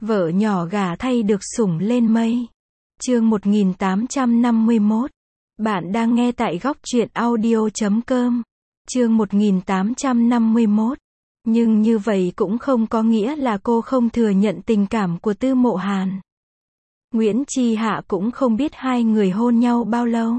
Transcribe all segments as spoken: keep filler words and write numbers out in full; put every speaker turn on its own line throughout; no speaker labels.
Vợ nhỏ gả thay được sủng lên mây. Chương một nghìn tám trăm năm mươi mốt. Bạn đang nghe tại góc truyện audio chấm com. Chương một nghìn tám trăm năm mươi mốt. Nhưng như vậy cũng không có nghĩa là cô không thừa nhận tình cảm của Tư Mộ Hàn. Nguyễn Chi Hạ cũng không biết hai người hôn nhau bao lâu.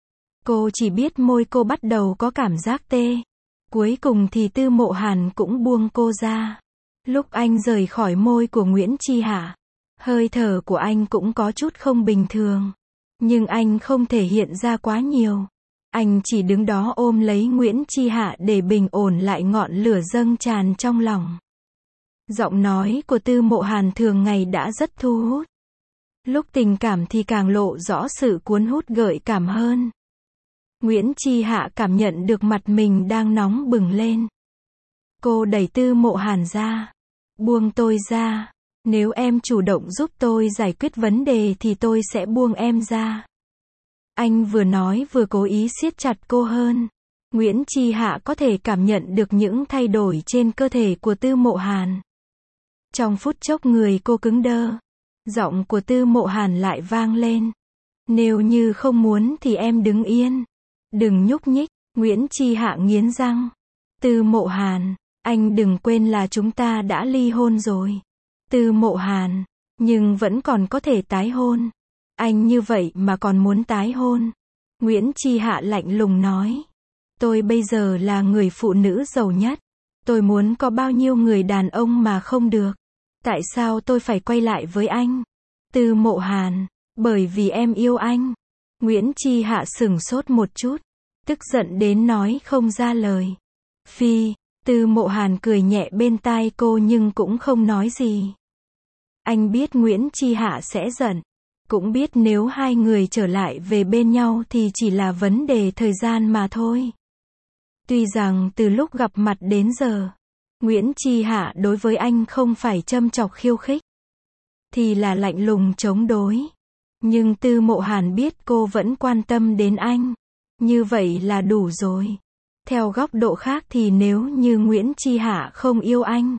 Cô chỉ biết môi cô bắt đầu có cảm giác tê. Cuối cùng thì Tư Mộ Hàn cũng buông cô ra. Lúc anh rời khỏi môi của Nguyễn Chi Hạ, hơi thở của anh cũng có chút không bình thường. Nhưng anh không thể hiện ra quá nhiều. Anh chỉ đứng đó ôm lấy Nguyễn Chi Hạ để bình ổn lại ngọn lửa dâng tràn trong lòng. Giọng nói của Tư Mộ Hàn thường ngày đã rất thu hút. Lúc tình cảm thì càng lộ rõ sự cuốn hút gợi cảm hơn. Nguyễn Chi Hạ cảm nhận được mặt mình đang nóng bừng lên. Cô đẩy Tư Mộ Hàn ra. Buông tôi ra. Nếu em chủ động giúp tôi giải quyết vấn đề thì tôi sẽ buông em ra. Anh vừa nói vừa cố ý siết chặt cô hơn. Nguyễn Chi Hạ có thể cảm nhận được những thay đổi trên cơ thể của Tư Mộ Hàn. Trong phút chốc người cô cứng đơ. Giọng của Tư Mộ Hàn lại vang lên. Nếu như không muốn thì em đứng yên. Đừng nhúc nhích. Nguyễn Chi Hạ nghiến răng. Tư Mộ Hàn, anh đừng quên là chúng ta đã ly hôn rồi. Tư Mộ Hàn, nhưng vẫn còn có thể tái hôn. Anh như vậy mà còn muốn tái hôn. Nguyễn Chi Hạ lạnh lùng nói. Tôi bây giờ là người phụ nữ giàu nhất. Tôi muốn có bao nhiêu người đàn ông mà không được. Tại sao tôi phải quay lại với anh? Tư Mộ Hàn, bởi vì em yêu anh. Nguyễn Chi Hạ sửng sốt một chút. Tức giận đến nói không ra lời. Phi, Tư Mộ Hàn cười nhẹ bên tai cô nhưng cũng không nói gì. Anh biết Nguyễn Chi Hạ sẽ giận. Cũng biết nếu hai người trở lại về bên nhau thì chỉ là vấn đề thời gian mà thôi. Tuy rằng từ lúc gặp mặt đến giờ, Nguyễn Chi Hạ đối với anh không phải châm chọc khiêu khích, thì là lạnh lùng chống đối. Nhưng Tư Mộ Hàn biết cô vẫn quan tâm đến anh. Như vậy là đủ rồi. Theo góc độ khác thì nếu như Nguyễn Chi Hạ không yêu anh,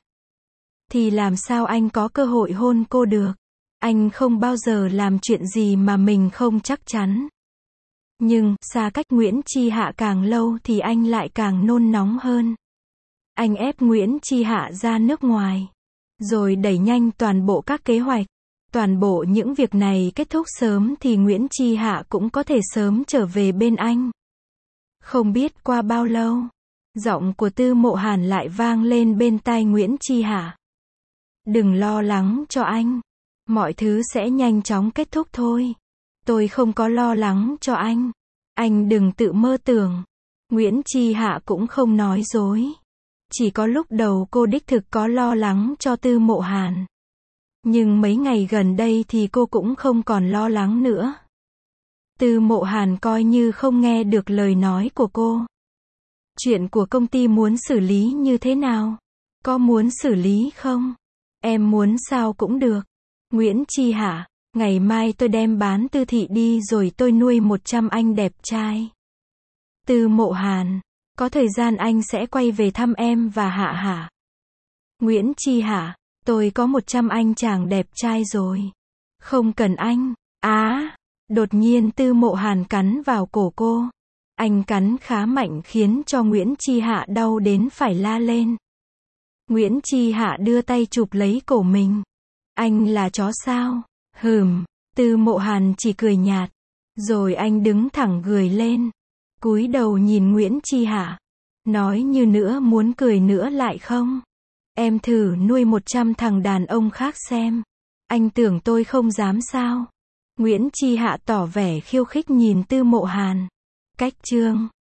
thì làm sao anh có cơ hội hôn cô được? Anh không bao giờ làm chuyện gì mà mình không chắc chắn. Nhưng, xa cách Nguyễn Chi Hạ càng lâu thì anh lại càng nôn nóng hơn. Anh ép Nguyễn Chi Hạ ra nước ngoài. Rồi đẩy nhanh toàn bộ các kế hoạch. Toàn bộ những việc này kết thúc sớm thì Nguyễn Chi Hạ cũng có thể sớm trở về bên anh. Không biết qua bao lâu, giọng của Tư Mộ Hàn lại vang lên bên tai Nguyễn Chi Hạ. Đừng lo lắng cho anh. Mọi thứ sẽ nhanh chóng kết thúc thôi. Tôi không có lo lắng cho anh. Anh đừng tự mơ tưởng. Nguyễn Chi Hạ cũng không nói dối. Chỉ có lúc đầu cô đích thực có lo lắng cho Tư Mộ Hàn. Nhưng mấy ngày gần đây thì cô cũng không còn lo lắng nữa. Tư Mộ Hàn coi như không nghe được lời nói của cô. Chuyện của công ty muốn xử lý như thế nào? Có muốn xử lý không? Em muốn sao cũng được. Nguyễn Chi Hạ, ngày mai tôi đem bán Tư thị đi rồi tôi nuôi một trăm anh đẹp trai. Tư Mộ Hàn, có thời gian anh sẽ quay về thăm em và Hạ Hạ. Nguyễn Chi Hạ, tôi có một trăm anh chàng đẹp trai rồi. Không cần anh. Á, đột nhiên Tư Mộ Hàn cắn vào cổ cô. Anh cắn khá mạnh khiến cho Nguyễn Chi Hạ đau đến phải la lên. Nguyễn Chi Hạ đưa tay chụp lấy cổ mình. Anh là chó sao? Hừm, Tư Mộ Hàn chỉ cười nhạt. Rồi anh đứng thẳng người lên. Cúi đầu nhìn Nguyễn Chi Hạ. Nói như nữa muốn cười nữa lại không? Em thử nuôi một trăm thằng đàn ông khác xem. Anh tưởng tôi không dám sao? Nguyễn Chi Hạ tỏ vẻ khiêu khích nhìn Tư Mộ Hàn. Cách chương